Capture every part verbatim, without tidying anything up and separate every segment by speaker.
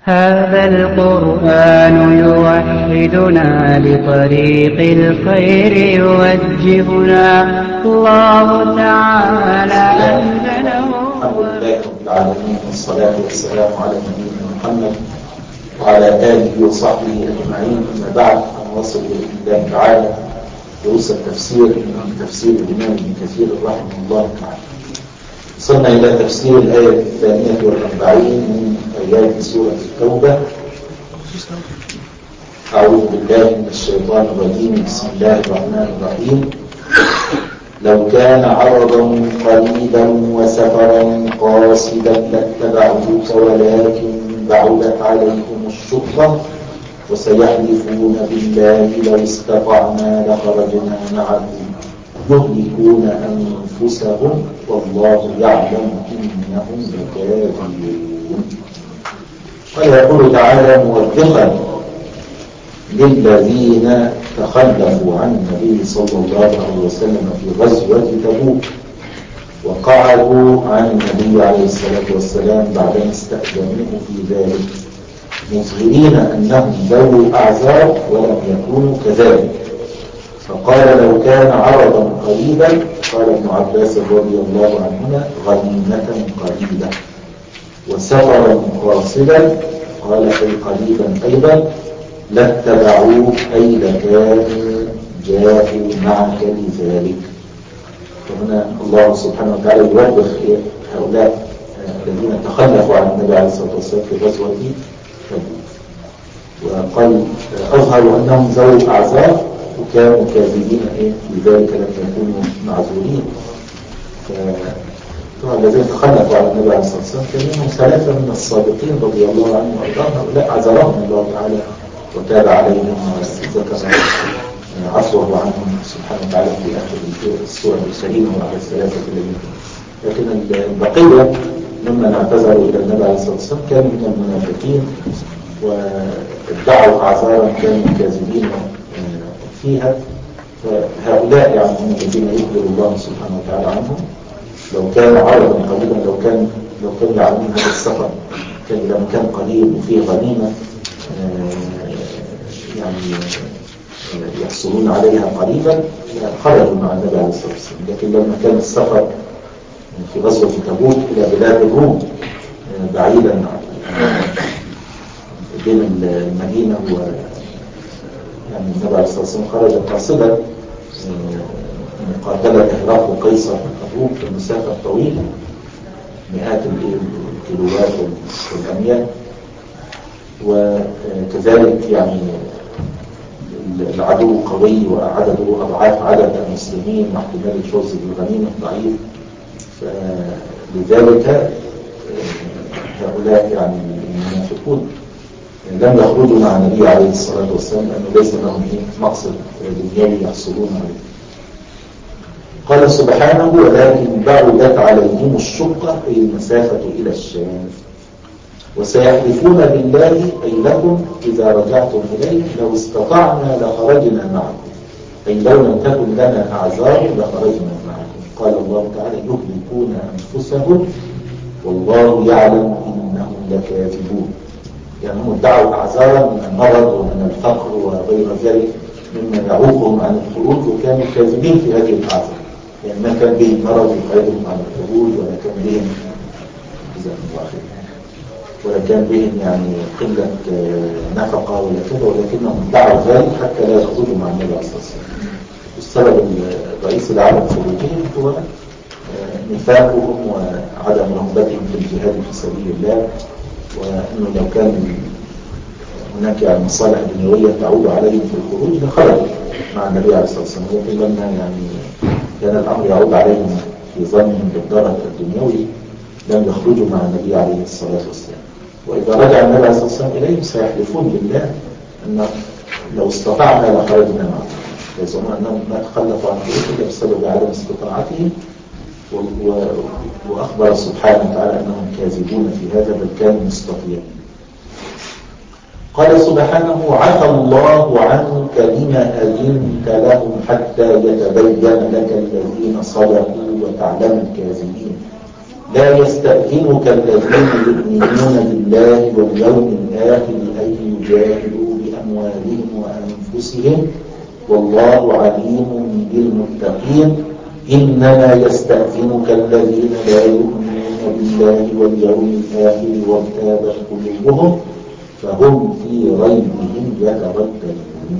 Speaker 1: هذا القرآن يوحدنا لطريق الخير يوجهنا الله تعالى أنزله.
Speaker 2: الحمد لله رب العالمين والصلاة والسلام على نبينا محمد وعلى آله وصحبه أجمعين. أما بعد فنواصل بإذن الله تعالى دروس التفسير من تفسير الإمام ابن كثير رحمه الله تعالى. وصلنا إلى تفسير الآية الثانية والأربعين من آيات سورة التوبة. أعوذ بالله من الشيطان الرجيم. بسم الله الرحمن الرحيم. لو كان عرضا قريبا وسفرا قاصدا لاتبعوك ولكن بعدت عليهم الشقة وسيحلفون بالله لو استطعنا لخرجنا معكم يهلكون أنفسهم والله يعلم إنهم لكاذبون. ويقول تعالى موبخا للذين تخلفوا عن النبي صلى الله عليه وسلم في غزوة تبوك وقعدوا عن النبي عليه الصلاة والسلام بعدما استأذنوه في ذلك مظهرين أنهم ذو أعذار ولم يكونوا كذلك. فقال لو كان عرضا قريبا، قال ابن عباس رضي الله عنهما غنيمة قريبة، وسفرا قاصدا قال أي قريبا أيضا لاتبعوك أي لكانوا جاءوا معك لذلك. فهنا الله سبحانه وتعالى يوبخ هؤلاء الذين تخلفوا عن النبي عليه الصلاة والسلام في غزوة تبوك، وقال أظهروا أنهم ذو أعذار وكانوا كاذبين في ذلك لم يكونوا معذورين. طبعا الذين تخلفوا عن النبي عليه الصلاة والسلام كان منهم ثلاثة من الصادقين رضي الله عنهم وأرضاهم، هؤلاء عذرهم الله تعالى وتاب عليهم وذكر عفوه عنهم سبحانه وتعالى في آخر السورة الكريمة وعلى الثلاثة الذين. لكن البقية ممن اعتذروا إلى النبي عليه الصلاة والسلام كانوا من المنافقين وادعوا أعذارا كانوا كاذبين فيها. فهؤلاء يعني هم الذين يخبر الله سبحانه وتعالى عنهم. لو كان عرضا قريبا، لو كان لو كان يعلمون هذا السفر كان إذا كان قليل وفيه غنيمة يعني يحصلون عليها قريبا خرجوا مع النبي عليه الصلاة والسلام. لكن لما كان السفر في غزوة تبوك إلى بلاد الروم بعيدا بين المدينة و يعني النبي عليه الصلاة والسلام خرج قاصدا مقاتلة هرقل قيصر الروم في المسافة الطويلة مئات الكيلوات والأميال. وكذلك يعني العدو قوي وعدده أضعاف عدد المسلمين واحتمال الفوز بالغنيمة ضعيف. فلذلك هؤلاء يعني المنافقون لم يخرجوا مع النبي عليه الصلاة والسلام لأنه ليس لهم مقصد دنيوي يحصلون عليه. قال سبحانه ولكن بعدت عليهم الشقة أي المسافة إلى الشام وسيحلفون بالله أي لكم إذا رجعتم إليه لو استطعنا لخرجنا معكم أي لو لم تكن لنا أعذار لخرجنا معكم. قال الله تعالى يهلكون أنفسهم والله يعلم إنهم لكاذبون. يعني هم ادعوا أعذارا من المرض ومن الفقر وغير ذلك مما يعوقهم عن الخروج وكانوا كاذبين في هذه الأعذار. يعني ما كان بهم مرض يقعدهم عن الخروج ولا كان بهم ولا كان بهم يعني قلة نفقة ولا كذا، ولكنهم ادعوا ذلك حتى لا يخرجوا مع النبي عليه الصلاة والسلام. السبب الرئيسي لعدم خروجهم هو نفاقهم وعدم رغبتهم في الجهاد في سبيل الله، وأنه لو كان هناك يعني مصالح دنيوية تعود عليهم في الخروج لخرجوا مع النبي عليه الصلاة والسلام. ولكن لما يعني كان الأمر يعود عليهم في ظنهم بالضرر الدنيوي لم يخرجوا مع النبي عليه الصلاة والسلام. وإذا رجع النبي عليه الصلاة والسلام إليهم سيحلفون بالله أن لو استطعنا لخرجنا معهم، يزعمون أنهم ما تخلفوا عن ذلك إلا بسبب عدم استطاعتهم. وأخبر سبحانه وتعالى أنهم كاذبون في هذا بل كانوا مستطيعين. قال سبحانه عفى الله عنك لما أذنت لهم حتى يتبين لك الذين صدقوا وتعلم الكاذبين. لا يستأذنك الذين يؤمنون بالله واليوم الآخر أن يجاهدوا بأموالهم وأنفسهم والله عليم بالمتقين إنما يستأذنك الذين لا يؤمنون بالله واليوم الآخر وارتابت قلوبهم فهم في ريبهم يترددون.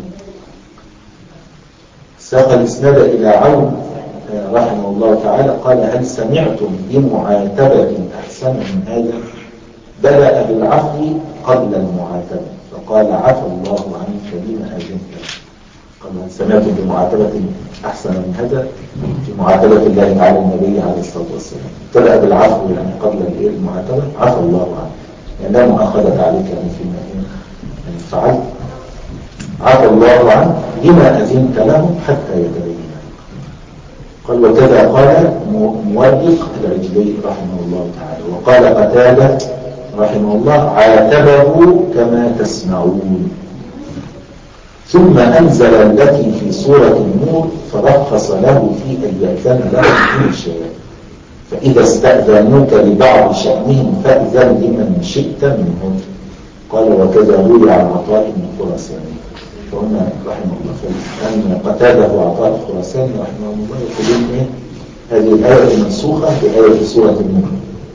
Speaker 2: ساق الإسناد إلى عون رحمه الله تعالى قال هل سمعتم بمعاتبة أحسن من هذا؟ بدأ بالعفو قبل المعاتبة فقال عفى الله عنك لما أذنت. قال هل سمعتم بمعاتبة أحسن من هذا؟ في معاتبة الله تعالى النبي عليه الصلاة والسلام بدأ بالعفو يعني قبل المعاتبة عفى الله عنك يعني لا مؤاخذة عليك يعني فيما فعلت عفى الله عنك لما أذنت لهم حتى يتبين. قال وكذا قال موفق العجلي رحمه الله تعالى. وقال قتادة رحمه الله عاتبه كما تسمعون ثم أنزل التي في سورة النور فرخص له في أن يأذن له كل شيء فإذا استأذنوك لبعض شأنهم فأذن لمن شئت منهم. قال وكذا روي عن عطاء بن خراسان. فهنا رحمه الله أن قتاده عطاء الخراساني رحمه الله يقولون إيه هذه الآية منسوخة بآية سورة النور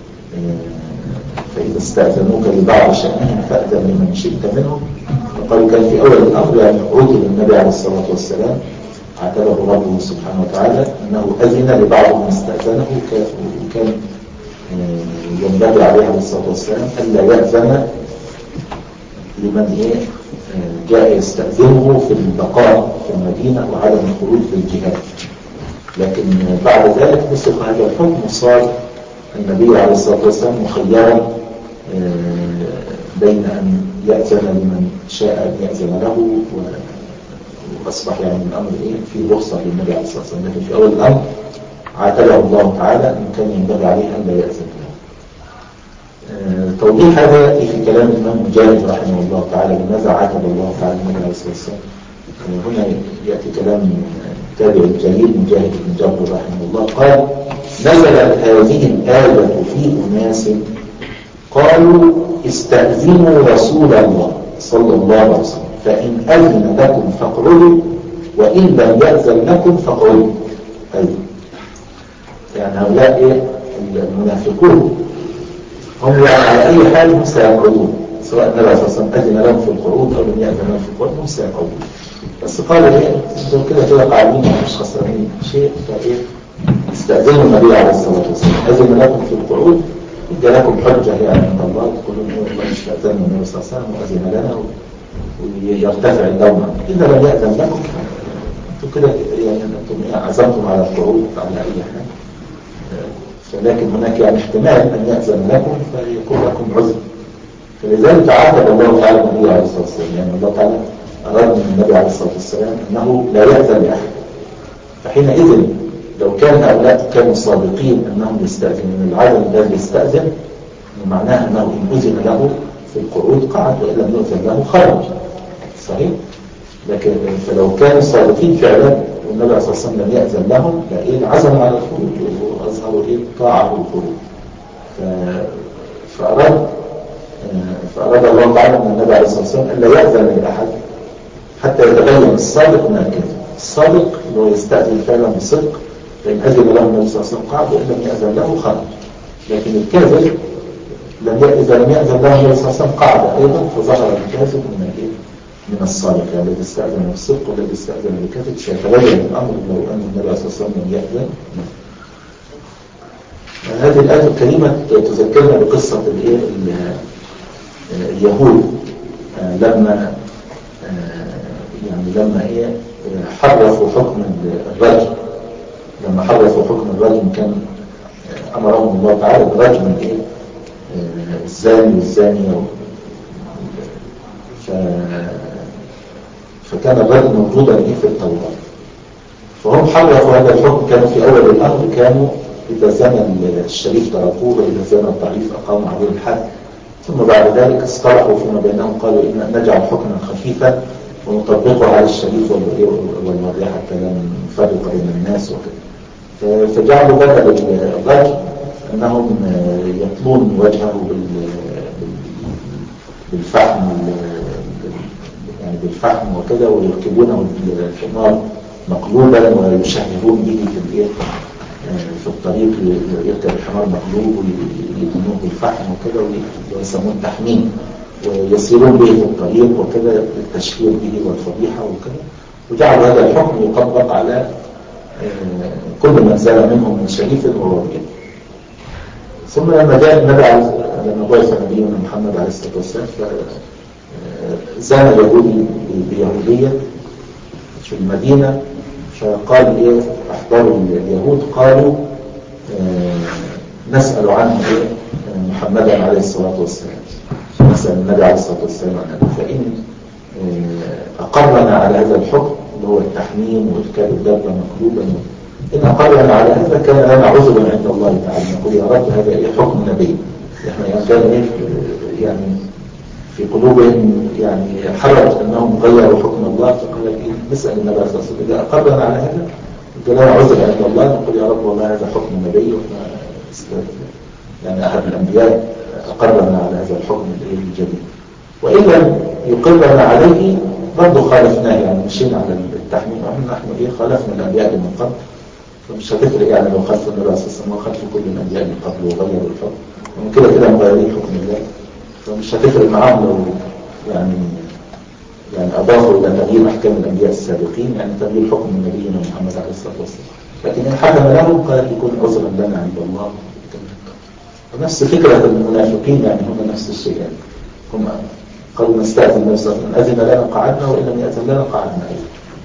Speaker 2: فإذا استأذنوك لبعض شأنهم فأذن لمن شئت منهم. وقالوا كان في أول الأمر يعني عوتب النبي عليه الصلاة والسلام عاتبه ربه سبحانه وتعالى أنه أذن لبعض من استأذنه وكان ينبغي عليه عليه الصلاة والسلام ألا يأذن لمن إيه جاء يستأذنه في البقاء في المدينة وعدم الخروج في الجهاد. لكن بعد ذلك نسخ هذا الحكم وصار النبي عليه الصلاة والسلام مخيرا بين أن يأذن لمن شاء أن يأذن له وأصبح يعني الأمر إيه في رخصة للنبي عليه الصلاة والسلام. لكن في أول الأمر عاتبه الله تعالى أن كان ينبغي عليه أن لا يأذن له. توضيح هذا في كلام الإمام مجاهد رحمه الله تعالى لماذا عاتب الله تعالى النبي عليه الصلاة والسلام. هنا يأتي كلام التابع الجليل مجاهد بن جبر رحمه الله قال نزلت هذه الآية في أناس قالوا استأذنوا رسول الله صلى الله عليه وسلم فإن أذن لكم فاقعدوا وإن لم يأذن لكم فاقعدوا. أيضا يعني هؤلاء إيه المنافقون هم يعني على أي حال هم سيقعدون سواء النبي صلى الله عليه وسلم أذن لهم في القعود أو لم يأذن لهم في القعود هم سيقعدون. بس قال إيه دول كده كده قاعدين مش خسرانين شيء فإيه استأذنوا النبي عليه الصلاة والسلام أذن لكم في القعود إذا لكم حجة يعني عند الله تقولون إيه والله استأذنوا النبي صلى الله عليه وسلم وأذن لنا ويرتفع الدوم. إذا لم يأذن لكم أنتم كده يعني أنتم عزمتم على القعود على أي حال فلكن هناك يعني احتمال أن يأذن لكم فيكون لكم عذر. فلذلك عاتب الله تعالى النبي عليه الصلاة والسلام يعني الله تعالى أراد من النبي عليه الصلاة والسلام أنه لا يأذن لأحد. فحينئذ لو كان هؤلاء كانوا صادقين أنهم يستأذنون العدم الذي يستأذن معناه أنه إن أذن له في القعود قعد وإن لم يؤذن له خرج صحيح. لكن فلو كانوا صادقين فعلا والنبي عليه الصلاة والسلام لم يأذن لهم لإيه عزموا على الخروج وأظهروا إيه طاعة الخروج. فأراد فأراد الله تعالى من النبي عليه الصلاة والسلام أن لا يأذن لأحد حتى يتبين الصادق من الكاذب. الصادق اللي هو يستأذن فعلا بصدق لأن أذن له النبي صلى الله عليه وسلم قعد وإن لم يأذن له خرج. لكن الكاذب لم إذا لم يأذن له النبي صلى الله عليه وسلم قعد أيضا فظهر الكاذب من الإيه من الصادق يعني الذي استأذن بالصدق والذي استأذن بالكذب سيتبين الأمر لو أن النبي عليه الصلاة والسلام لم يأذن. هذه الآية الكريمة تذكرنا بقصة الإيه اليهود لما يعني لما إيه حرفوا حكم الرجم. لما حرفوا حكم الرجم كان أمرهم الله تعالى برجم الإيه الزاني والزانية ف... فكان الرجم موجودا إيه في التوراة. فهم حرفوا هذا الحكم. كانوا في أول الأمر كانوا إذا زنى الشريف تركوه وإذا زنى الضعيف أقاموا عليه الحد. ثم بعد ذلك اصطلحوا فيما بينهم قالوا إن نجعل حكما خفيفا ونطبقه على الشريف والوضيع حتى لا نفرق بين الناس وكذا. فجعلوا بدل الرجم أنهم يطلون وجهه بالفحم يعني بالفحم وكده، ويركبونه في النار مقلوبا ويشهرون به في الايه في الطريق، يركب الحمار مقلوب ويدهنوه بالفحم وكده ويسموه التحميم، ويسيرون به في الطريق وكده للتشهير به والفضيحة وكده. وجعلوا هذا الحكم يطبق على كل من زال منهم من شريف ووضيع. ثم لما جاء النبي لما بعث نبينا محمد عليه الصلاة والسلام زان اليهودي بيهودية في المدينة، فقال ايه احضروا اليهود قالوا نسأل عنه ايه محمدا عليه الصلاة والسلام، نسأل النبي عليه الصلاة والسلام عنه، فإن أقرنا على هذا الحكم اللي هو التحميم وإركاب الدابة مقلوبا، إن أقرنا على هذا كان لنا عذرا عند الله تعالى، نقول يا رب هذا إيه حكم نبي، إحنا كان إيه يعني في قلوبهم يعني حرج أنهم غيروا حكم الله، فقال إيه نسأل النبي صلى الله عليه وسلم إذا أقرنا على هذا كان لنا عذرا عند الله، نقول يا رب والله هذا حكم نبي، وإحنا يعني أحد الأنبياء أقرنا على هذا الحكم الجديد، وإن لم يقرنا عليه برضه خالفناه، يعني مشينا على التحميم، نحن إيه خالفنا الأنبياء من قبل، فمش هتفرق يعني لو خلف النبي صلى الله عليه وسلم وخلف كل الأنبياء من قبل وغيروا الحكم، ومن كده كده مغيرين حكم الله، فمش هتفرق معاهم لو يعني يعني أضافوا إلى تغيير أحكام الأنبياء السابقين، يعني تغيير حكم نبينا محمد عليه الصلاة والسلام، لكن إن حكم لهم قال يكون عذرا لنا عند الله. ونفس فكرة المنافقين يعني هم نفس الشيء، يعني هم قالوا نستأذن النبي صلى الله عليه وسلم، أذن لنا قعدنا وإن لم يأذن لنا قعدنا أيضا.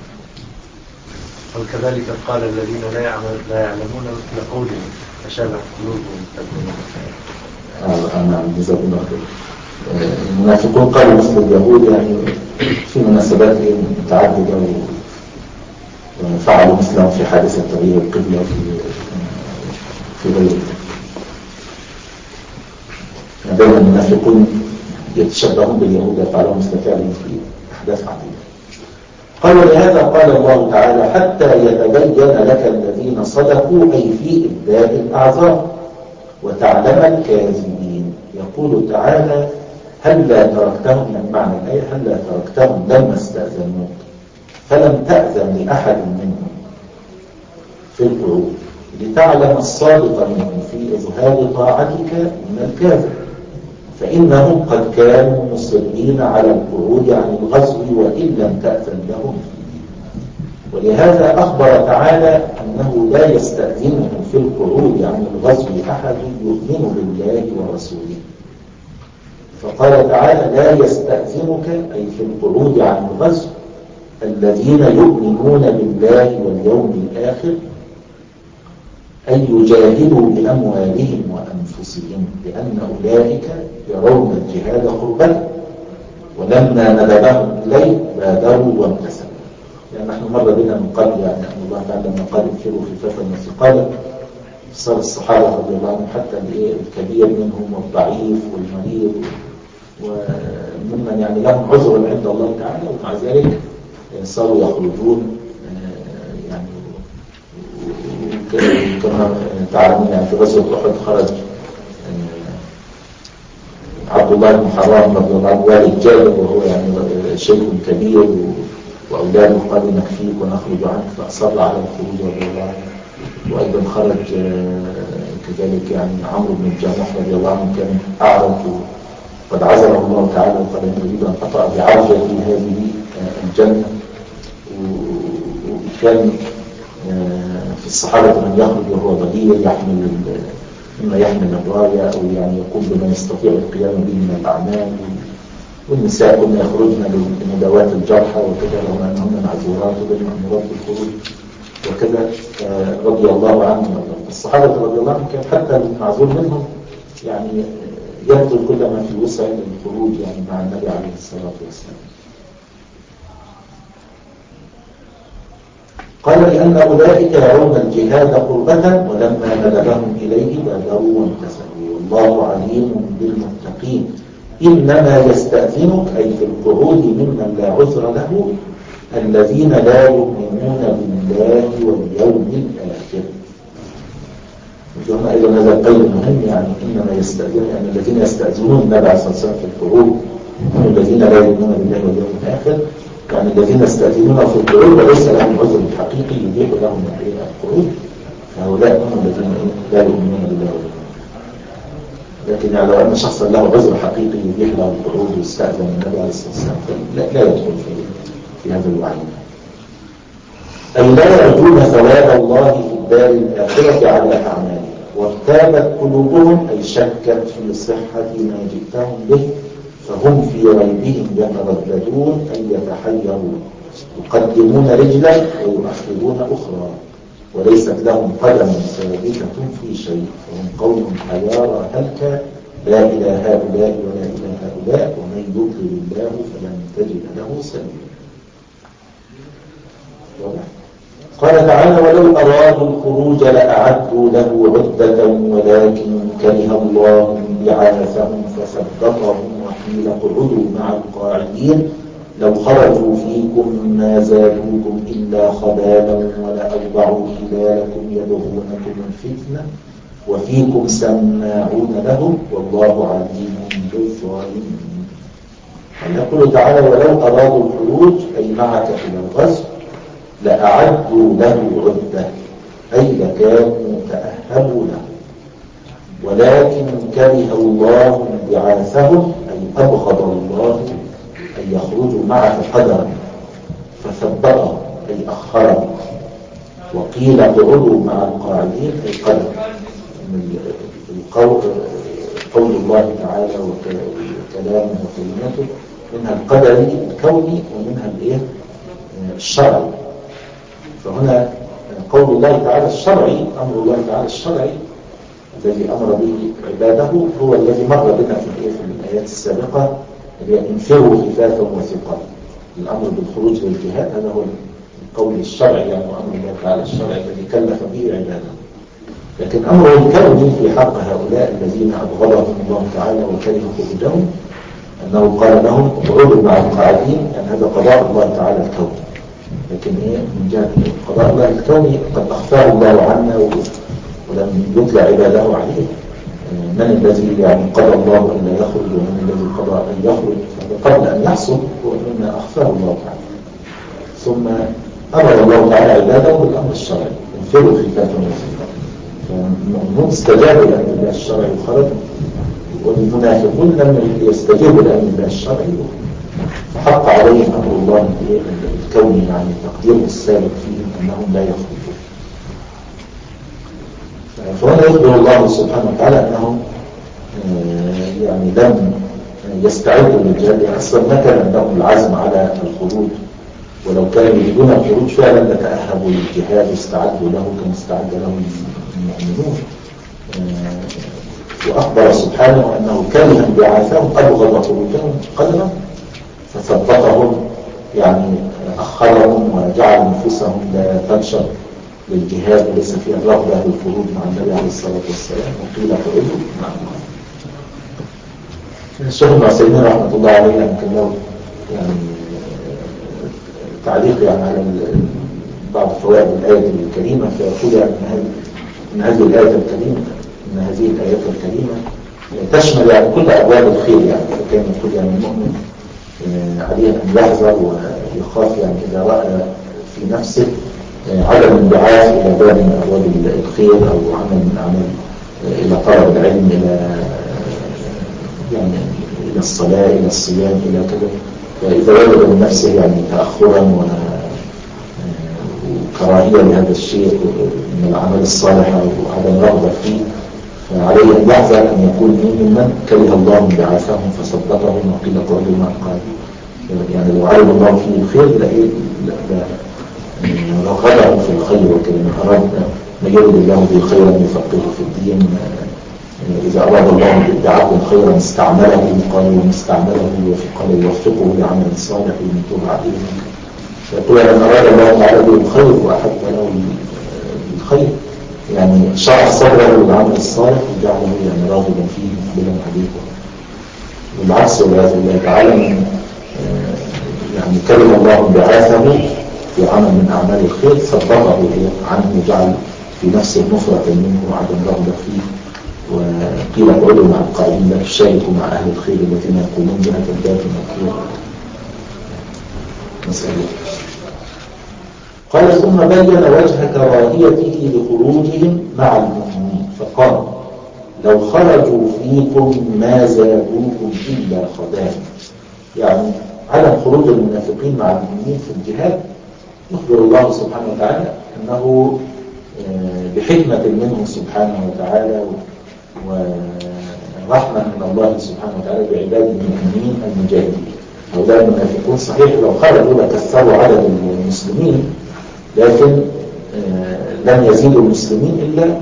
Speaker 3: وكذلك قال الذين لا يعلمون لا يعلمون مثل قولهم فشابه قلوبهم
Speaker 2: اه نعم جزاكم الله خير. المنافقون قالوا مثل اليهود يعني في مناسبات متعددة، وفعلوا مثلهم في حادثة تغيير القبلة في في غيره. دائما المنافقون يتشبهون باليهود ويفعلون مثل فعلهم في أحداث عديدة. قال ولهذا قال الله تعالى حتى يتبين لك الذين صدقوا أي في إبداء الأعذار وتعلم الكاذبين. يقول تعالى هلا تركتهم، يعني معنى الآية هلا تركتهم لما استأذنوك فلم تأذن لأحد منهم في القعود لتعلم الصادق منهم في إظهار طاعتك من الكاذب، فإنهم قد كانوا مصرين على القعود عن الغزو وإن لم تأذن لهم فيه. ولهذا أخبر تعالى أنه لا يستأذنه في القعود عن الغزو أحد يؤمن بالله ورسوله، فقال تعالى لا يستأذنك أي في القعود عن الغزو الذين يؤمنون بالله واليوم الآخر أن يجاهدوا بأموالهم وأنفسهم، لأن أولئك يرون الجهاد قربة ولما ندبهم إليه بادروا وامتثلوا. يعني نحن مر بنا من قبل يعني أن الله تعالى لما قال انفروا خفافا وثقالا صار الصحابة رضي الله عنهم حتى الكبير منهم والضعيف والمريض وممن يعني لهم عذر عند الله تعالى، ومع ذلك صاروا يخرجون يعني كما تعلمون يعني في غزوة أحد خرج عبد الله بن حرام رضي الله عنه والد جابر وهو يعني شيخ كبير وأولاده قالوا نكفيك ونخرج عنك فأصر على الخروج رضي الله عنه. وأيضا خرج كذلك يعني عمرو بن الجموح رضي الله عنه كان أعرج وقد عزله الله تعالى وقال إن أريد أن أطأ بعرجتي هذه الجنة. وكان في الصحابة من يخرج وهو ضرير يحمل مما يحمل الراية أو يعني يقوم بما يستطيع القيام به من الأعمال، والنساء كنا يخرجن لمداواة الجرحى وكذا رغم أنهن معذورات وبالمأمورات بالخروج وكذا رضي الله عنهم. الصحابة رضي الله عنهم كان حتى المعذور منهم يعني يبذل كل ما في وسع للخروج يعني مع النبي عليه الصلاة والسلام. قال لأن أولئك يرون الجهاد قربة ولما ندبهم إليه بادروا وامتثلوا والله عليم بالمتقين. إنما يستأذنك أي في القعود ممن لا عذر له الذين لا يؤمنون بالله واليوم الآخر. هنا أيضا هذا القيد مهم، يعني إنما يستأذنون يعني الذين يستأذنون النبي عليه الصلاة والسلام في القعود هم الذين لا يؤمنون بالله واليوم الآخر، يعني الذين يستأذنون في القعود وليس لهم عذر حقيقي يبيح لهم القعود، فهؤلاء هم الذين لا يؤمنون بالله واليوم الآخر. لكن يعني لو أن شخصا له عذر حقيقي يبيح له القعود ويستأذن النبي عليه الصلاة والسلام لا, لا يدخل في, في هذا الوعيد. أي لا يرجون ثواب الله في الدار الآخرة على أعمالهم، وارتابت قلوبهم أي شكت في صحة ما جئتهم به، فهم في ريبهم يترددون أي يتحيرون، يقدمون رجلا ويؤخرون أخرى، وليست لهم قدم ثابتة في شيء، فهم قوم حيارى هلك لا إلى هؤلاء ولا إلى هؤلاء، ومن يضلل الله فلن تجد له سبيلا. قال تعالى ولو أرادوا الخروج لأعدوا له عدة ولكن كره الله بعاثهم فثبطهم وقيل اقعدوا مع القاعدين لو خرجوا فيكم ما زادوكم إلا خبالا ولأوضعوا خلالكم يبغونكم الفتنة وفيكم سماعون لهم والله عليم بالظالمين. يقول تعالى ولو أرادوا الخروج أي معك إلى الغزو لأعدوا له عدة أي لكانوا تأهبوا له، ولكن كره الله بعاثهم أي أبغض الله أن يخرجوا معك قدرا فثبتهم أي أخرهم، وقيل اقعدوا مع القاعدين أي قدر. القول قول الله تعالى وكلامه وكلماته منها القدري الكوني ومنها الايه الشرعي. فهنا قول الله تعالى الشرعي أمر الله تعالى الشرعي الذي أمر به عباده هو الذي مر بنا في الآيات السابقة اللي انفروا خفافا وثقلا. الأمر بالخروج للجهاد هذا هو القول الشرعي، يعني أمر الله تعالى الشرعي الذي كلف به عباده. لكن أمره الكوني في حق هؤلاء الذين أبغضهم الله تعالى وكرهوا خروجهم أنه قال لهم اقعدوا مع القاعدين، يعني هذا قضاء الله تعالى الكوني. لكن إيه من جهة قضاء الله الكوني قد أخفاه الله عنا ولم يطلع عباده عليه. من الذي يعني قضى الله أن لا يخرج ومن الذي قضى أن يخرج، قبل أن يحصل هو مما أخفاه الله تعالى. ثم أمر الله تعالى عباده بالأمر الشرعي انفروا خفافا وثقلا، فالمؤمنون استجابوا لأمر الله الشرعي وخرجوا، والمنافقون لم يستجيبوا لأمر الله الشرعي فحق عليهم أمر الله الكوني، يعني تقديره السابق فيهم أنهم لا يخرجون. فهنا يخبر الله سبحانه وتعالى أنهم يعني لم يستعدوا للجهاد، يعني أصلا ما كان عندهم العزم على الخروج، ولو كانوا يريدون الخروج فعلا لتأهبوا للجهاد واستعدوا له كما استعد له المؤمنون. وأخبر سبحانه أنه كرها بعاثهم أبغض خروجهم قدرا فثبتهم، يعني أخرهم وجعل نفوسهم لا تنشط للجهاد وليس فيها الرغبة للخروج مع النبي عليه الصلاة والسلام، وقيل خروجوا مع الله. الشيخ ابن عثيمين رحمة الله عليه يمكن له يعني تعليق يعني على بعض فوائد الآية الكريمة، فيقول يعني أن هذه الآية الكريمة أن هذه الآية الكريمة تشمل يعني كل أبواب الخير، يعني فكان يقول يعني المؤمن عليه أن يحذر ويخاف يعني إذا رأى في نفسه عدم الانبعاث إلى باب من أبواب الخير أو عمل من أعمال إلى طلب العلم إلى يعني إلى الصلاة إلى الصيام إلى كذا، فإذا وجد من نفسه يعني تأخرا وكراهية لهذا الشيء من العمل الصالح وعدم رغبة فيه، فعليه أن يحذر أن يكون ممن كره الله بعاثهم فصدقهم وقيل قعدوا مع القاعدين. يعني لو علم الله فيه الخير لغدهم في الخير، وكلمة أردنا ما يرد الله به خيرا يفقهه في الدين. إذا أراد الله بعبد خيرا استعمله، قال ومستعمله قال يوفقه لعمل صالح ويتوب عليه. فيقول أن أراد الله تعالى به الخير وأحب له الخير، يعني شرح صدره للعمل الصالح وجعله يعني راغبا فيه مقبلا عليه. والعكس والعياذ بالله تعالى من يعني كره الله بعاثه في عمل من أعمال الخير صدقه عنه وجعل في نفس مفرط منه وعدم رغبة فيه. وقيل اقعدوا مع القائلين لا تشاركوا مع أهل الخير الذين يقولون بها تزداد مكروه مسألة. قال ثم بين وجه كراهيته لخروجهم مع المؤمنين فقال لو خرجوا فيكم ما زادوكم إلا خبالا. يعني عدم خروج المنافقين مع المؤمنين في الجهاد يخبر الله سبحانه وتعالى أنه بحكمة منه سبحانه وتعالى ورحمة من الله سبحانه وتعالى بعباد المؤمنين المجاهدين. هؤلاء المنافقون صحيح لو خرجوا لكثروا عدد المسلمين لكن لم يزيدوا المسلمين إلا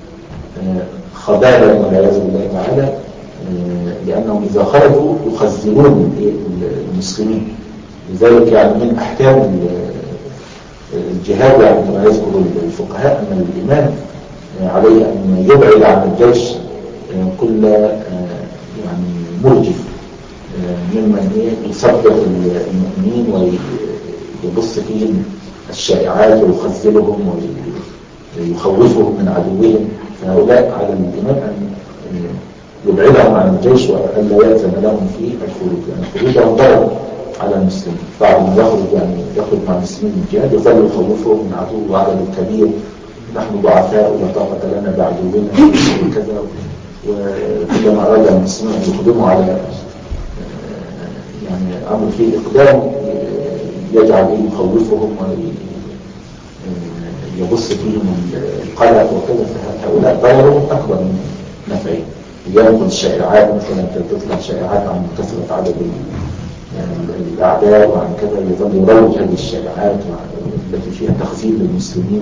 Speaker 2: خبالا والعياذ بالله تعالى، لأنهم إذا خرجوا يخزرون المسلمين. لذلك يعني من أحكام الجهاد يعني كما يذكر الفقهاء أن الإمام عليه أن يبعد عن الجيش كل يعني مرجف ممن يصدق المؤمنين ويبص فيهم الشائعات ويخزلهم ويخوفهم من عدوهم. فهؤلاء على الإمام أن يبعدهم عن الجيش وألا يأذن لهم في الخروج، يعني خروجهم ضرر على المسلمين. بعد ما يخرج يعني يخرج مع المسلمين من الجهاد يظل يخوفهم من عدو وعدد كبير، نحن ضعفاء ولا طاقة لنا بعدونا وكذا. وكلما أراد المسلمين أن يقدموا على يعني أمر فيه إقدام يجعل إيه يخوفهم ويبص فيهم القلق وكذا. فهؤلاء ضررهم أكبر من نفعهم. ينقل الشائعات مثلا تطلع شائعات عن كثرة عدد الأعداء وعن كذا يظل يروج هذه الشائعات التي فيها تخزين للمسلمين.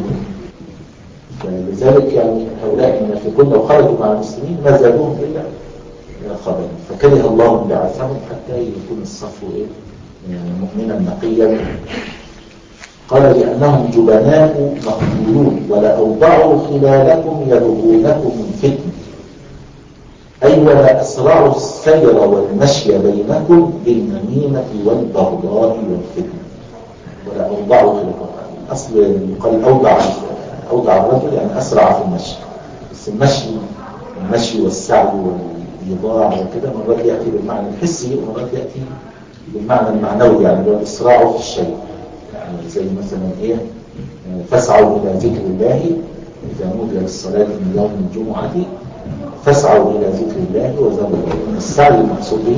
Speaker 2: فلذلك يعني هؤلاء المنافقون لو خرجوا مع المسلمين ما زادوهم إلا خبلا. فكره الله انبعاثهم حتى يكون الصف إيه يعني مؤمنا نقيا. قال لأنهم جبناء مقتولون ولا أوضعوا خلالكم يبغونكم من فتنة، أي ولا أسرعوا السير والمشي بينكم بالنميمة والبغضاء والفتنة. ولا أوضعوا خلالكم أصل يقال أوضع أوضع الرجل يعني أسرع في المشي، بس المشي المشي والسعي والإيضاع وكذا مرات يأتي بالمعنى الحسي ومرات يأتي بالمعنى المعنوي، يعني لو إسراعوا في الشيء يعني زي مثلا إيه فاسعوا إلى ذكر الله إذا نودي للصلاة من يوم الجمعة فاسعوا إلى ذكر الله وذروا البيع. السعي المقصود به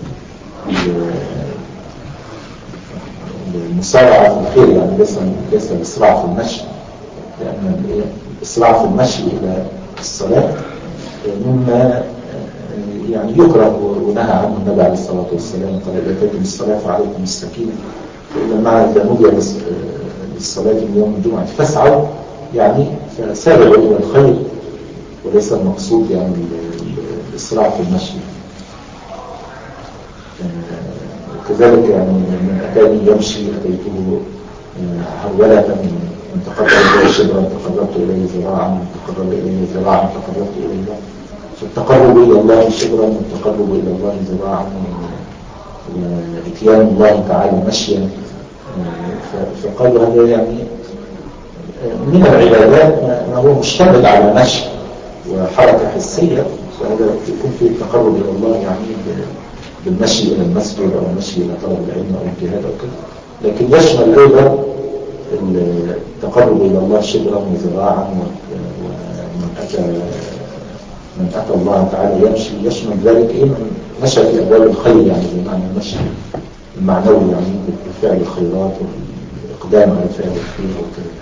Speaker 2: المسارعة في الخير، يعني ليس ليس الإسراع في المشي، لأن الإسراع في المشي إلى الصلاة مما يعني يكره ونهى عنه النبي عليه الصلاة والسلام. قال إذا أتيتم الصلاة فعليكم السكينة. فإذا معنى إذا نودي للصلاة من يوم الجمعة فاسعوا يعني فسارعوا إلى الخير، وليس المقصود يعني الإسراع في المشي. وكذلك يعني من أتاني يمشي أتيته هرولة، من تقرب إليه شبرا تقربت إليه ذراعا، من تقرب إليه ذراعا تقربت إليه. فالتقرب إلى الله شبرا والتقرب إلى الله ذراعا وإتيان الله تعالى مشيا. فقالوا هذا يعني من العبادات ما هو مشتمل على مشي وحركة حسية، فهذا يكون فيه التقرب إلى الله يعني بالمشي إلى المسجد أو المشي إلى طلب العلم أو الجهاد أو كذا. لكن يشمل أيضا التقرب إلى الله شبرا وذراعا، ومن أتى من أتى الله تعالى يمشي يشمل ذلك إيه من مشى في أبواب الخير، يعني بمعنى المشي المعنوي يعني بفعل الخيرات والإقدام على فعل الخير وكذا.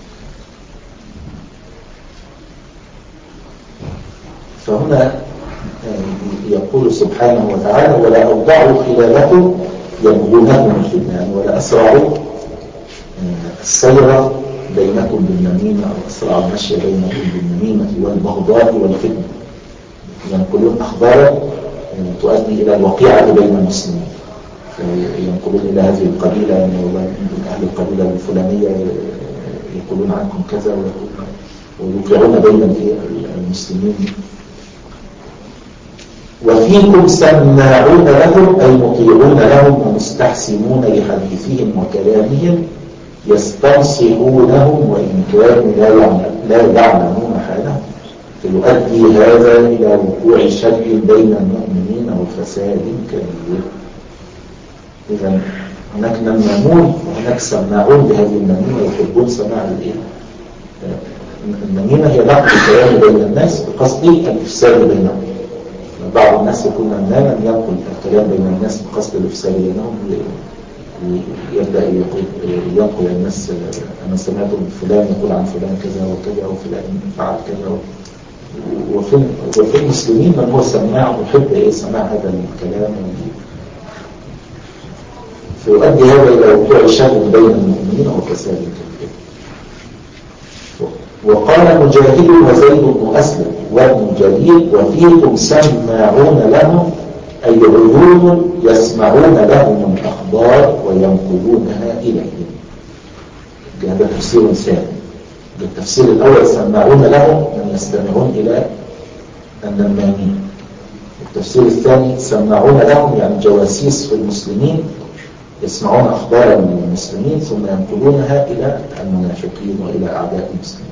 Speaker 2: فهنا يقول سبحانه وتعالى ولا أوضعوا خلالكم يبغونكم الفتنة، يعني ولا أسرعوا السير بينكم بالنميمة أو أسرعوا المشي بينكم بالنميمة والبغضاء والفتنة، ينقلون أخبارا تؤدي إلى الوقيعة بين المسلمين. ينقلون إلى هذه القبيلة يعني والله من أهل القبيلة الفلانية يقولون عنكم كذا ويوقعون بين المسلمين. وفيكم سماعون لهم أي مطيعون لهم ومستحسنون لحديثهم وكلامهم يستنصحونهم وإن كانوا لا يعلم لا يعلمون حالهم، فيؤدي هذا إلى وقوع شك بين المؤمنين وفساد كبير. إذا هناك نمامون وهناك سماعون لهذه النميمة يحبون سماع الإيه؟ النميمة هي نقل الكلام بين الناس بقصد الإفساد بينهم. بعض الناس يكون نماما ينقل الكلام بين الناس بقصد الإفساد بينهم، يبدأ ينقل الناس أنا سمعت فلان يقول عن فلان كذا وكذا وفلان فعل كذا. وفي وفي المسلمين من هو سماع محب إيه سماع هذا الكلام، فيؤدي هذا إلى وقوع شك بين المؤمنين وفساد كبير. وقال مجاهد وزيد بن أسلم وابن جرير وفيكم سماعون لهم أي عيون يسمعون لهم الأخبار وينقلونها إليهم. هذا تفسير ثاني. بالتفسير الأول سماعون لهم من يستمعون إلى النمامين. التفسير الثاني سماعون لهم يعني جواسيس في المسلمين يسمعون أخبار المسلمين ثم ينقلونها إلى المنافقين وإلى أعداء المسلمين.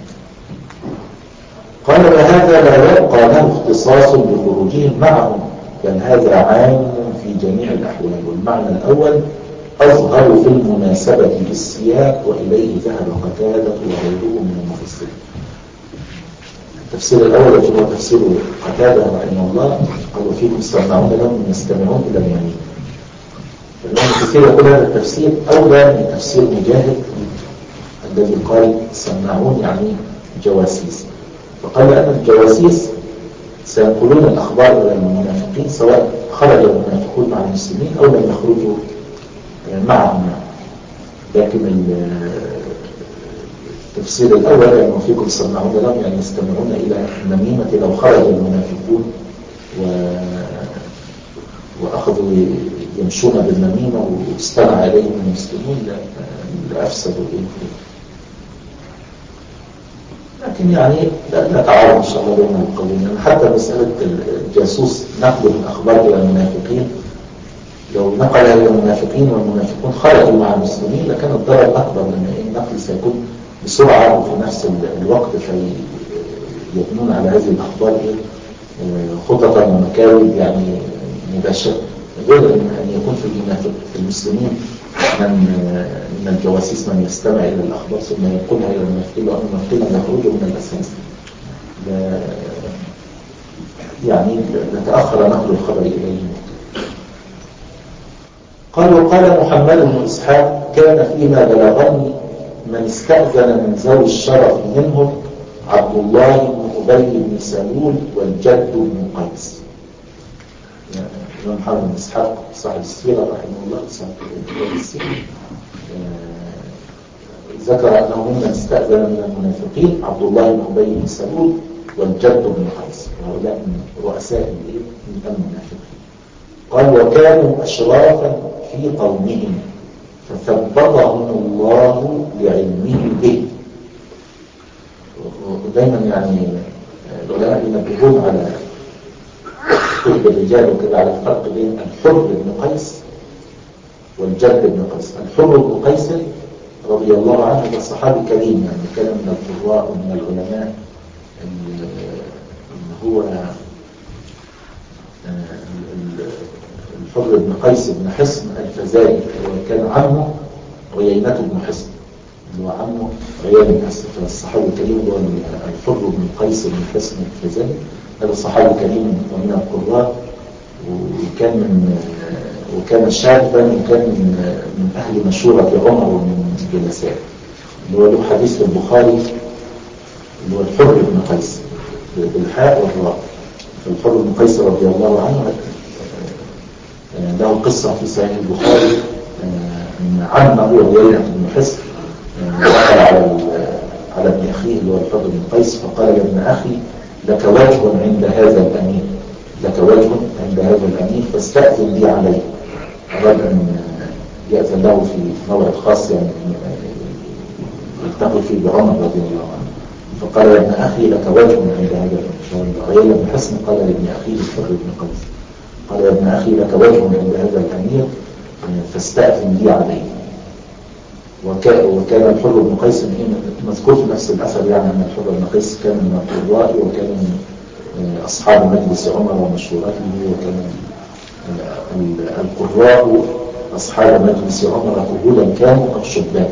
Speaker 2: قال وهذا لا يبقى له اختصاص بخروجهم معهم، بل هذا عام في جميع الأحوال. والمعنى الأول أظهر في المناسبة بالسياق وإليه ذهب قتادة وغيره من المفسرين. التفسير الأول هو تفسير قتادة رحمه الله، قال وفيكم سماعون لهم يستمعون إلى اليمين. فالإمام كثير يقول هذا التفسير أولى من تفسير مجاهد الذي قال سماعون يعني جواسيس، فقال أن الجواسيس سينقلون الأخبار إلى المنافقين سواء خرج المنافقون مع المسلمين أو لم يخرجوا معهم. لكن التفسير الأول أنه فيكم سماعون لهم يعني يستمعون إلى النميمة لو خرج المنافقون و... وأخذوا يمشون بالنميمة واستمع إليهم المسلمون لأفسدوا إيه. لكن يعني لا تعارض إن شاء الله بين القولين. يعني حتى مسألة الجاسوس نقل الأخبار إلى المنافقين، لو نقل إلى المنافقين والمنافقون خرجوا مع المسلمين لكان الضرر أكبر، لأن النقل سيكون بسرعة وفي نفس الوقت فيبنون على هذه الأخبار خططا ومكايد يعني مباشرة، غير أن يكون في المنافق في المسلمين من من الجواسيس من يستمع إلى الأخبار ثم ينقلها إلى المنافقين، وأن المنافقين يخرجوا من الأساس يعني نتأخر نقل الخبر إليهم. قال وقال محمد بن إسحاق كان فيما بلغني من استأذن من ذوي الشرف منهم عبد الله بن أبي بن سلول والجد بن قيس. يعني الإمام محمد بن إسحاق صاحب السيرة رحمه الله صاحب السيرة ذكر أنه ممن استأذن من المنافقين عبد الله بن أبي بن سلول والجد بن قيس، وهؤلاء من رؤساء المنافقين. قال وكانوا أشرافا في قومهم فثبتهم الله لعلمه به. ودايما يعني العلماء ينبهون على كتب الرجال وكذا على الفرق بين الحر بن قيس والجد بن قيس. الحر بن قيس رضي الله عنه ده صحابي كريم، يعني كان من القراء ومن العلماء اللي هو الحر بن قيس بن حصن الفزاري، وكان عمه عيينة بن حصن اللي هو عمه عيينة بن حصن. فالصحابي الكريم هو الحر بن قيس بن حصن الفزاري، هذا صحابي كريم ومن القراء، وكان من وكان شابا وكان من من اهل مشورة عمر ومن جلساء، اللي هو له حديث في البخاري اللي هو الحر بن قيس بالحاء والراء. فالحر بن قيس رضي الله عنه له قصة في صحيح البخاري ان عمه عيينة بن حصن دخل على على ابن اخيه اللي هو الحر بن قيس فقال يا ابن اخي لك وجه عند هذا الامير لك وجه عند هذا الامير فاستأذن لي عليه. أراد أن يأذن له في موعد خاص يعني يلتقي فيه بعمر رضي الله عنه. فقال يا ابن أخي لك وجه عند هذا الامير. عيينة بن حصن قال لابن اخيه الحر بن قيس قال يا ابن اخي لك وجه عند هذا الامير فاستأذن لي عليه. وكان الحر بن قيس مذكور في نفس الأثر يعني أن الحر بن قيس كان من القراء وكان من أصحاب مجلس عمر ومشورته، وكان القراء أصحاب مجلس عمر كهولا كانوا أو شبان.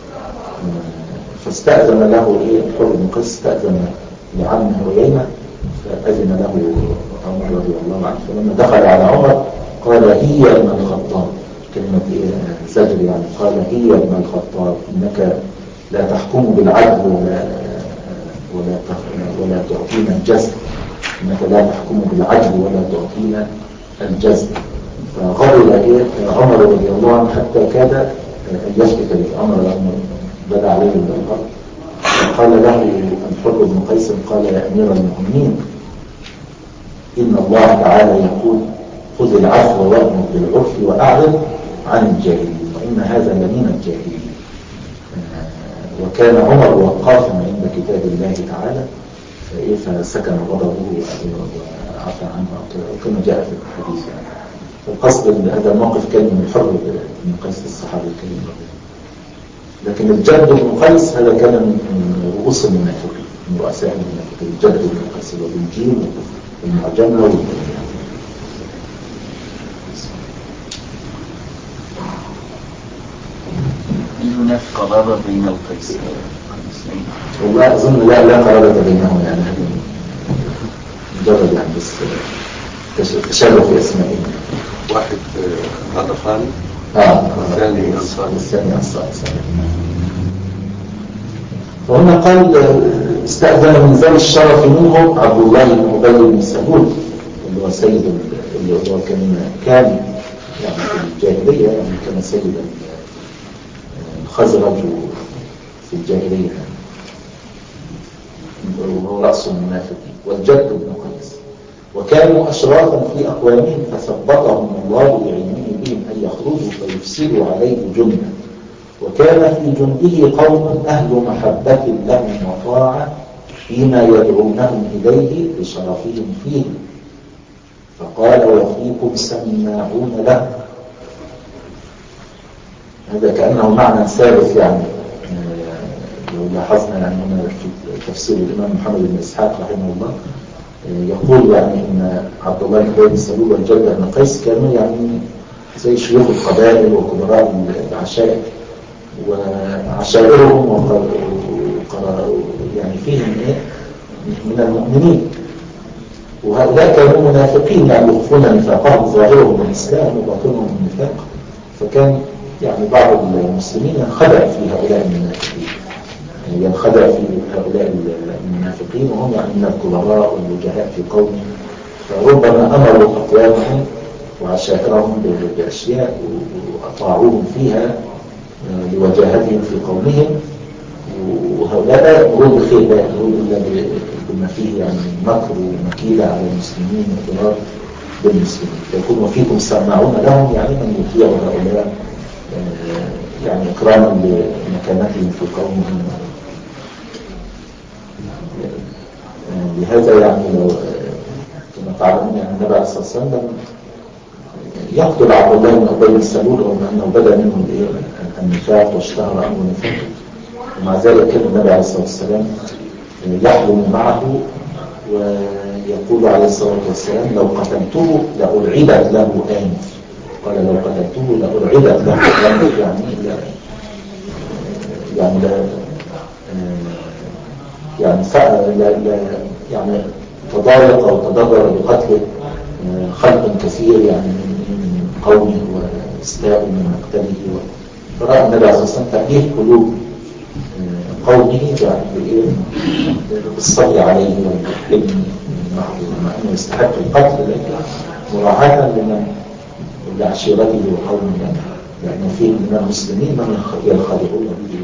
Speaker 2: فاستأذن له إيه الحر بن قيس، استأذن لعمه عيينة فأذن له عمر رضي الله عنه. فلما دخل على عمر قال هي ابن الخطاب، كلمة إيه زجر يعني، قال هي ابن الخطاب إنك لا تحكم بالعدل ولا ولا ولا تعطينا الجزم، إنك لا تحكم بالعدل ولا تعطينا الجزم. فغضب إيه عمر رضي الله عنه حتى كاد أن يسكت عمر لما بدا عليه بالغضب. قال له الحر بن قيس قال يا أمير المؤمنين إن الله تعالى يقول خذ العفو وأمر بالعرف وأعرض عن الجاهلين، وإن هذا لمن الجاهلين. وكان عمر وقافا عند كتاب الله تعالى فسكن غضبه وعفى عنه كما جاء في الحديث. يعني القصد ان هذا الموقف كان من الحر بن قيس الصحابي الكريم. لكن الجد بن قيس هذا كان من رؤوس المنافقين، من رؤساء المنافقين. الجد بن قيس وبنجيل والمعجمة والمعجمة.
Speaker 4: هناك قرابة بين القيس
Speaker 2: والله أظن لا لا قرابة بينهم، يعني مجرد يعني بس تشابه في أسمائهم.
Speaker 3: واحد غطفان
Speaker 2: اه
Speaker 3: والثاني أنصار.
Speaker 2: الثاني أنصار. وهنا قال استأذن من ذوي الشرف منهم عبد الله بن أبي بن سلول اللي هو سيد اللي هو كان كان يعني في الجاهلية، يعني كان سيد الخزرج في الجاهلية، وهو رأس المنافقين. والجد بن قيس وكانوا أشرافا في أقوامهم فثبتهم الله بعلمه بهم أن يخرجوا فيفسدوا عليه جندا. وكان في جنده قوم أهل محبة لهم وطاعة فيما يدعونهم إليه لشرفهم فيه. فقال وفيكم سماعون له. هذا كأنه معنى ثالث، يعني لو لاحظنا يعني هنا في تفسير الإمام محمد بن إسحاق رحمه الله يقول يعني إن عبد الله بن أبي بن سلول والجد بن قيس كانوا يعني زي شيوخ القبائل وكبراء العشائر، وعشائرهم يعني فيهم إيه من المؤمنين. وهؤلاء كانوا منافقين، يعني يخفون نفاقهم، ظاهرهم من الإسلام وباطنهم من النفاق. فكان يعني بعض المسلمين ينخدع في هؤلاء المنافقين، يعني ينخدع في هؤلاء المنافقين وهم يعني من الكبراء والوجهاء في قومهم. فربما أمروا أقوامهم وعشائرهم بأشياء وأطاعوهم فيها لوجاهتهم في قومهم، وهؤلاء لا يأمرون بخير، لا يأمرون إلا بما فيه يعني مكر ومكيدة على المسلمين وضرار بالمسلمين. فيكون وفيكم سماعون لهم، يعني من يطيع هؤلاء يعني إكراما لمكانتهم في قومهم. لهذا يعني لو كما تعلمون يعني النبي عليه الصلاة والسلام يقتل عبد الله بن أبي بن سلول رغم أنه بدأ منه النفاق واشتهر أمر النفاق، ومع ذلك كان النبي عليه الصلاة والسلام يحلم معه ويقول عليه الصلاة والسلام لو قتلته لأرعدت له آنف. قال لو قتلته لأرعدت له آنف، يعني لا يعني لا يعني لا لا يعني تضايق أو تضرر بقتله خلق كثير يعني من قومه واستاء من مقتله. فرأى النبي عليه الصلاة والسلام تأليف قلوب قومه يعني بالصبر عليه والحلم معه، مع أنه يستحق القتل لكن مراعاة لمن لعشيرته وقومه، لأنه فيه من المسلمين من ينخدعون به.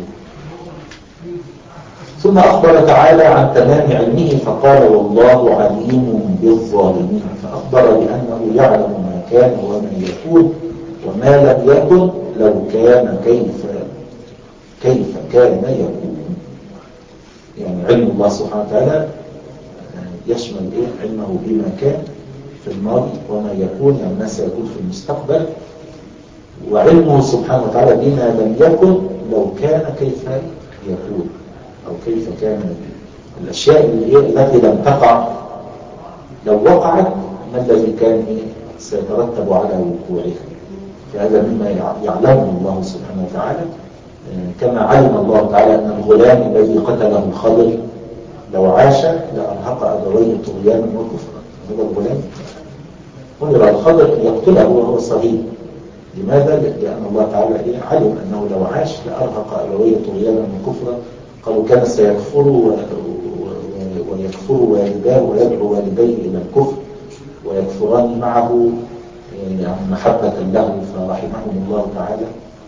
Speaker 2: ثم أخبر تعالى عن تمام علمه فقال والله عليم بالظالمين، فأخبر بأنه يعلم ما كان وما يكون وما لم يكن لو كان كيف كيف كان يكون. يعني علم الله سبحانه وتعالى يشمل إيه؟ علمه بما كان في الماضي وما يكون يعني ما سيكون في المستقبل، وعلمه سبحانه وتعالى بما لم يكن لو كان كيف يكون، أو كيف كان الأشياء اللي التي لم تقع لو وقعت ما الذي كان سيترتب على وقوعها. فهذا مما يعلمه الله سبحانه وتعالى، كما علم الله تعالى أن الغلام الذي قتله الخضر لو عاش لأرهق أبويه طغيانا وكفرا. هذا الغلام أمر الخضر أن يقتله وهو صغير. لماذا؟ لأن الله تعالى علم أنه لو عاش لأرهق أبويه طغيانا وكفرا. قالوا كان سيكفر ويكفر والداه ويدعو والديه إلى الكفر ويكفران معه يعني محبة له، فرحمهم الله تعالى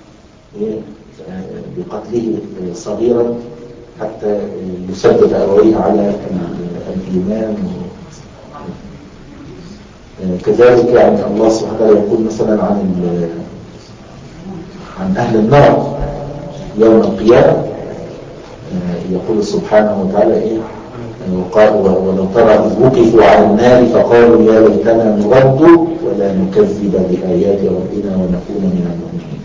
Speaker 2: بقتله صغيرا حتى يثبت أبويه على الإيمان. كذلك يعني الله سبحانه وتعالى يقول مثلا عن عن أهل النار يوم القيامة، يقول سبحانه وتعالى إيه وقال ولو ترى إذ وقفوا على النار فقالوا يا ليتنا نرد ولا نكذب بآيات ربنا ونكون من المؤمنين.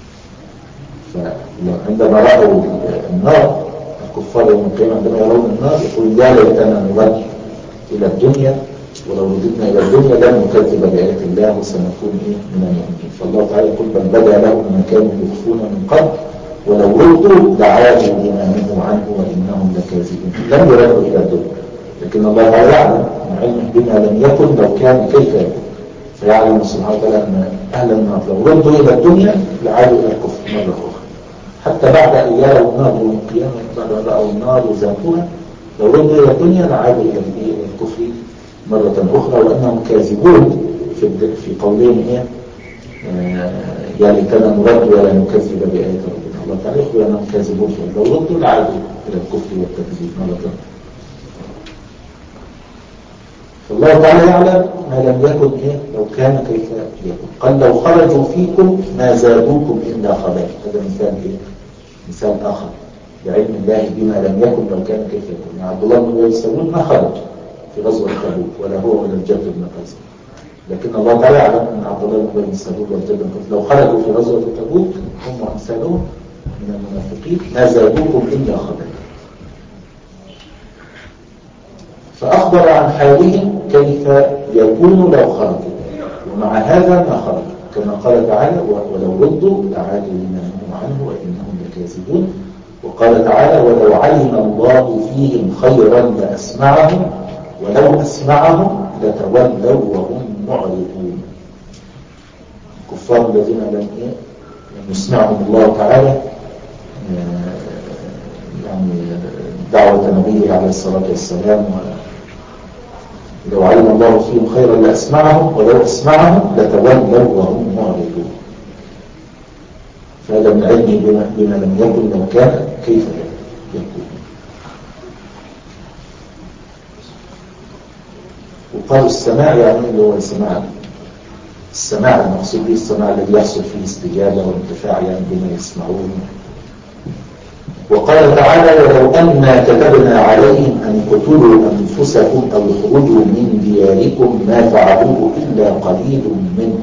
Speaker 2: فعندما رأوا النار الكفار يوم القيامة عندما يرون النار يقول يا ليتنا نرد إلى الدنيا ولو رددنا إلى الدنيا لن نكذب بآيات الله وسنكون إيه من المؤمنين. فالله تعالى يقول بل بدا لهم ما كانوا يخفون من قبل ولو ردوا لعادوا لما نهوا عنه وإنهم لكاذبون. لم يردوا إلى الدنيا، لكن الله تعالى يعلم من علمه بما لم يكن لو كان كيف يكون. فيعلم سبحانه وتعالى أن أهل النار لو ردوا إلى الدنيا لعادوا إلى الكفر مرة أخرى، حتى بعد أن يروا النار يوم القيامة بعد أن رأوا النار وذاقوها لو ردوا إلى الدنيا لعادوا إلى الكفر مرة أخرى وأنهم كاذبون في في قولهم إيه يا ليتنا نرد ولا نكذب بآيات ربنا. الله تعالى يخبر أنهم كاذبون، لو ردوا لعادوا إلى الكفر والتكذيب مرة أخرى. فالله تعالى يعلم ما لم يكن إيه لو كان كيف يكون. قال لو خرجوا فيكم ما زادوكم إلا خبالا. هذا مثال إيه؟ مثال آخر بعلم الله بما لم يكن لو كان كيف يكون. يعني عبد الله بن أبي سلول ما خرج في غزوة تبوك ولا هو ولا الجد بن قيس، لكن الله تعالى يعلم أن عبد الله بن أبي سلول والجد بن قيس لو خرجوا في غزوة تبوك هم وأمثالهم من المنافقين ما زادوكم إلا خبالا. فأخبر عن حالهم كيف يكون لو خرجوا، ومع هذا ما خرجوا كما قال تعالى ولو ردوا لعادوا لما نهوا عنه وإنهم لكاذبون. وقال تعالى ولو علم الله فيهم خيرا لأسمعهم ولو أسمعهم لتولوا وهم معرضون. الكفار الذين لم يسمعهم الله تعالى يعني دعوة النبي عليه الصلاة والسلام ولو علم الله فيهم خيرا لأسمعهم ولو أسمعهم لتولوا وهم معرضون. فهذا من علمه بما, بما لم يكن لو كان كيف يكون. وقالوا السماع يعني اللي هو السماع السماع المقصود به السماع الذي يحصل فيه استجابة وانتفاع يعني بما يسمعون. وقال تعالى ولو أنا كتبنا عليهم أن قتلوا أنفسكم أو اخرجوا من دياركم ما فعلوه إلا قليل منهم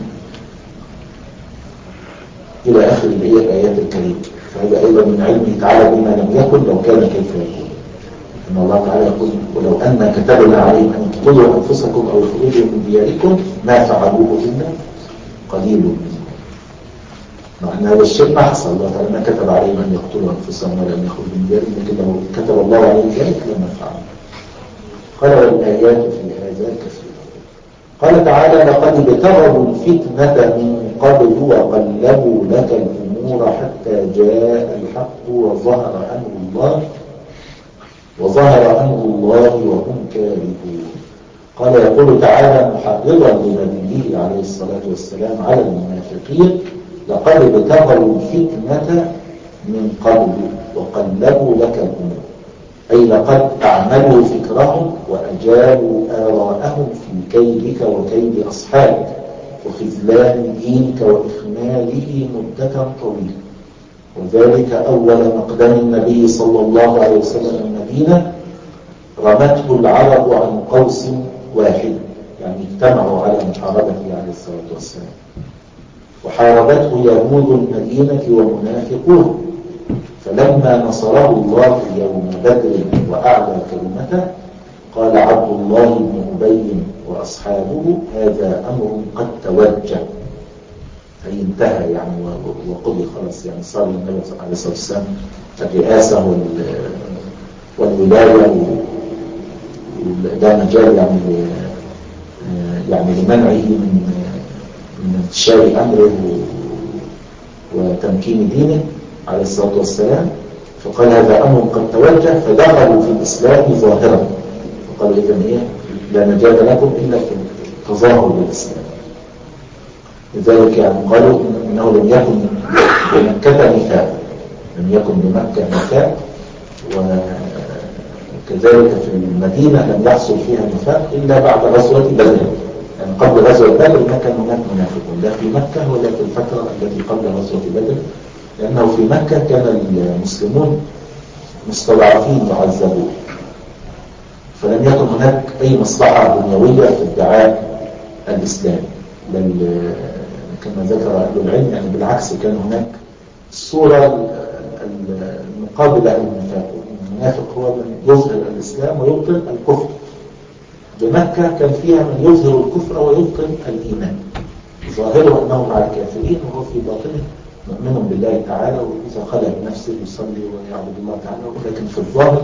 Speaker 2: إلى آخر الآيات الكريمة. فهذا أيضا من علمه تعالى بما لم يكن لو كان كيف يكون. إن الله تعالى يقول ولو أن كتبنا عليهم أن تقتلوا أنفسكم أو اخرجوا من دياركم ما فعلوه إلا قليل منهم. مع أن هذا الشيء ما حصل. الله تعالى ما كتب عليهم أن يقتلوا أنفسهم ولا أن يخرجوا من ديارهم، لكن لو كتب الله عليهم ذلك لما فعلوا. قال والآيات في هذا كثيرة. قال تعالى لقد ابتغوا الفتنة من قبل وقلبوا لك الأمور حتى جاء الحق وظهر أمر الله وظهر أمر الله وهم كارهون. قال يقول تعالى محرضا لنبيه عليه الصلاة والسلام على المنافقين لقد ابتغوا الفتنة من قبل وقلبوا لك الأمور، أي لقد أعملوا فكرهم وأجابوا آراءهم في كيدك وكيد أصحابك وخذلان دينك وإخماله مدة طويلة. وذلك أول مقدم النبي صلى الله عليه وسلم المدينة رمته العرب عن قوس واحد، يعني اجتمعوا على محاربته عليه الصلاة والسلام. وحاربته يهود المدينة ومنافقون لما نصره الله يوم بدر وأعلى كلمته قال عبد الله بن أبي وأصحابه هذا أمر قد توجه، أي انتهى يعني وقضي خلاص، يعني صار النبي عليه الصلاة والسلام الرئاسة والولاية وده مجال يعني يعني لمنعه من من انتشار أمره وتمكين دينه عليه الصلاة والسلام. فقال هذا أمر قد توجه، فدخلوا في الإسلام ظاهرا، فقالوا إذن إيه لا مجال لكم إلا في التظاهر بالإسلام. لذلك يعني قالوا إنه لم يكن بمكة نفاق، لم يكن بمكة نفاق، وكذلك في المدينة لم يحصل فيها نفاق إلا بعد غزوة بدر. يعني قبل غزوة بدر ما كان هناك منافقون لا في مكة ولا في الفترة التي قبل غزوة بدر، لأنه في مكة كان المسلمون مستضعفين يعذبون، فلم يكن هناك أي مصلحة دنيوية في ادعاء الإسلام، بل كما ذكر أهل العلم يعني بالعكس كان هناك الصورة المقابلة للنفاق. المنافق هو من يظهر الإسلام ويبطل الكفر. بمكة كان فيها من يظهر الكفر ويبطل الإيمان، ظاهره أنه مع الكافرين وهو في باطنه مؤمن بالله تعالى، وإذا خلى بنفسه يصلي ويعبد الله تعالى، ولكن في الظاهر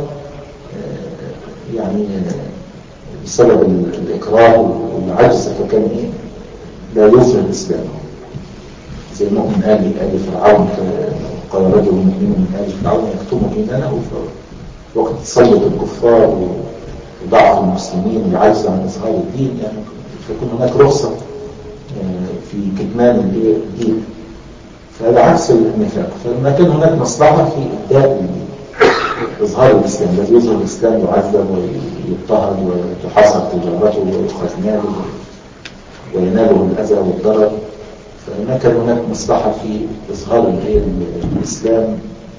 Speaker 2: يعني بسبب الإكراه والعجز فكان إيه لا يظهر الإسلام. زي مؤمن آل آل فرعون، قال رجل مؤمن من آل فرعون يكتم إيمانه وقت تسلط الكفار وضعف المسلمين والعجز عن إظهار الدين، يعني فيكون هناك رخصة في كتمان الدين، فهذا عكس النفاق. فلما كان هناك مصلحة في إبداء إظهار الإسلام، الذي يظهر الإسلام يعذب ويضطهد وتحاصر تجارته ويؤخذ ماله ويناله الأذى والضرر، فما كان هناك مصلحة في إظهار الإسلام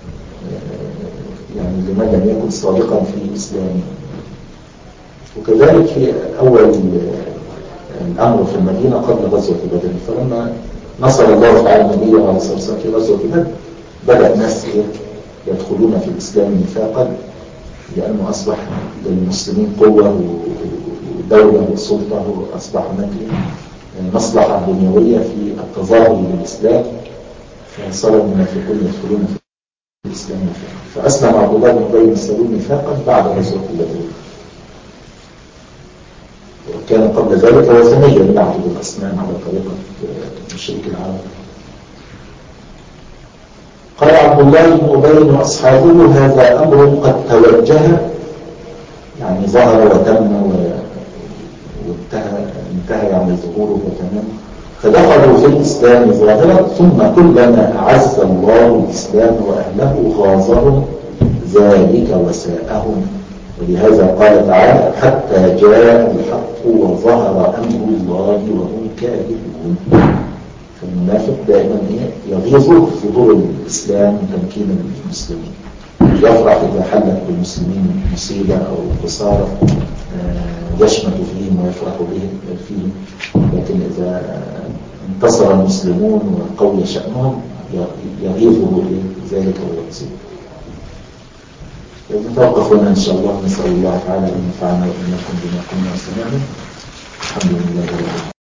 Speaker 2: يعني لمن لم يكن صادقا في إسلامه. وكذلك في أول الأمر في المدينة قبل غزوة بدر، فلما نصر الله تعالى النبي عليه الصلاة والسلام في غزوة بدر بدأ الناس يدخلون في الإسلام نفاقا، لأنه أصبح للمسلمين قوة ودولة وسلطة، وأصبح هناك مصلحة دنيوية في التظاهر بالإسلام، فصار المنافقون يدخلون في الإسلام نفاقا. فأسلم عبد الله بن أبي بن سلول نفاقا بعد غزوة بدر، وكان قبل ذلك وثنيا يعبد الأصنام على طريقة مشرك العرب. قال عبد الله بن أبي وأصحابه هذا أمر قد توجه، يعني ظهر وتم وانتهى انتهى يعني ظهوره وتمام، فدخلوا في الإسلام ظاهرا، ثم كلما أعز الله الإسلام وأهله غاظهم ذلك وساءهم. ولهذا قال تعالى حتى جاء الحق وظهر أمر الله وهم كاذبون. فالمنافق دائما يغيظه ظهور الإسلام وتمكين المسلمين، يفرح إذا حلت بالمسلمين مصيبة أو خسارة يشمت فيهم ويفرح بهم فيهم، لكن إذا انتصر المسلمون وقوي شأنهم يغيظه ذلك ويغيظه. نتوقف هنا إن شاء الله، نسأل الله تعالى أن ينفعنا وإياكم بما كنا سمعنا. الحمد لله رب العالمين.